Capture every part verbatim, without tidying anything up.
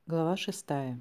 Глава шестая.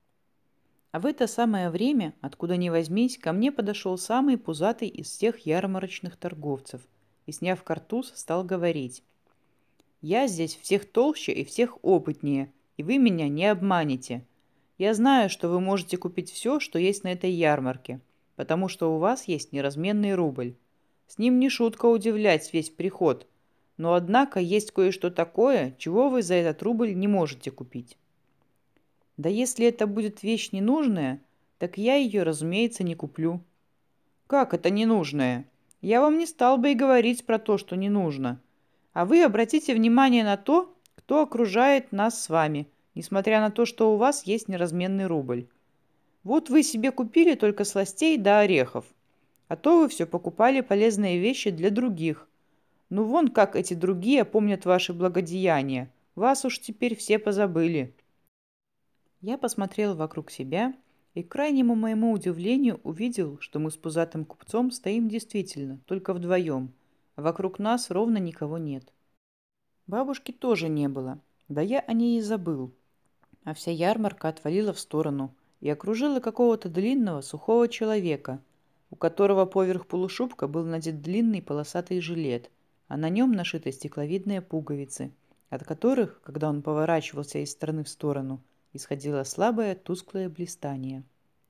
А в это самое время, откуда ни возьмись, ко мне подошел самый пузатый из всех ярмарочных торговцев и, сняв картуз, стал говорить: «Я здесь всех толще и всех опытнее, и вы меня не обманете. Я знаю, что вы можете купить все, что есть на этой ярмарке, потому что у вас есть неразменный рубль. С ним не шутка удивлять весь приход, но однако есть кое-что такое, чего вы за этот рубль не можете купить». Да если это будет вещь ненужная, так я ее, разумеется, не куплю. Как это ненужная? Я вам не стал бы и говорить про то, что не нужно. А вы обратите внимание на то, кто окружает нас с вами, несмотря на то, что у вас есть неразменный рубль. Вот вы себе купили только сластей да орехов, а то вы все покупали полезные вещи для других. Ну вон как эти другие помнят ваши благодеяния. Вас уж теперь все позабыли. Я посмотрел вокруг себя и, к крайнему моему удивлению, увидел, что мы с пузатым купцом стоим действительно, только вдвоем, а вокруг нас ровно никого нет. Бабушки тоже не было, да я о ней и забыл, а вся ярмарка отвалила в сторону и окружила какого-то длинного, сухого человека, у которого поверх полушубка был надет длинный полосатый жилет, а на нем нашиты стекловидные пуговицы, от которых, когда он поворачивался из стороны в сторону, исходило слабое тусклое блистание.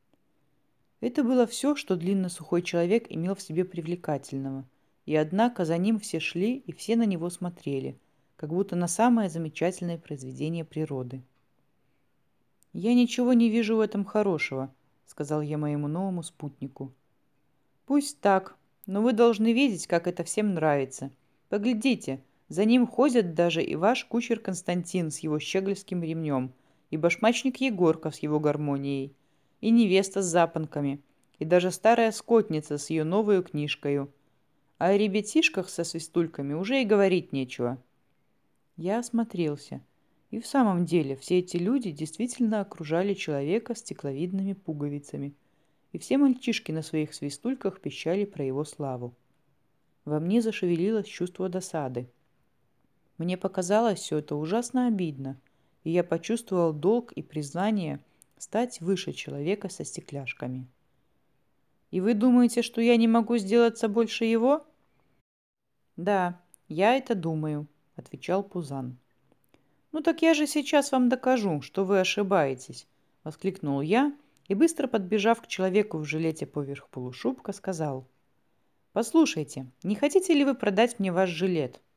Это было все, что длинно-сухой человек имел в себе привлекательного, и однако за ним все шли и все на него смотрели, как будто на самое замечательное произведение природы. «Я ничего не вижу в этом хорошего», — сказал я моему новому спутнику. «Пусть так, но вы должны видеть, как это всем нравится. Поглядите, за ним ходят даже и ваш кучер Константин с его щегольским ремнем, и башмачник Егорка с его гармонией, и невеста с запонками, и даже старая скотница с ее новою книжкою. А о ребятишках со свистульками уже и говорить нечего». Я осмотрелся. И в самом деле все эти люди действительно окружали человека стекловидными пуговицами, и все мальчишки на своих свистульках пищали про его славу. Во мне зашевелилось чувство досады. Мне показалось все это ужасно обидно, и я почувствовал долг и признание стать выше человека со стекляшками. «И вы думаете, что я не могу сделаться больше его?» «Да, я это думаю», — отвечал Пузан. «Ну так я же сейчас вам докажу, что вы ошибаетесь», — воскликнул я и, быстро подбежав к человеку в жилете поверх полушубка, сказал: «Послушайте, не хотите ли вы продать мне ваш жилет?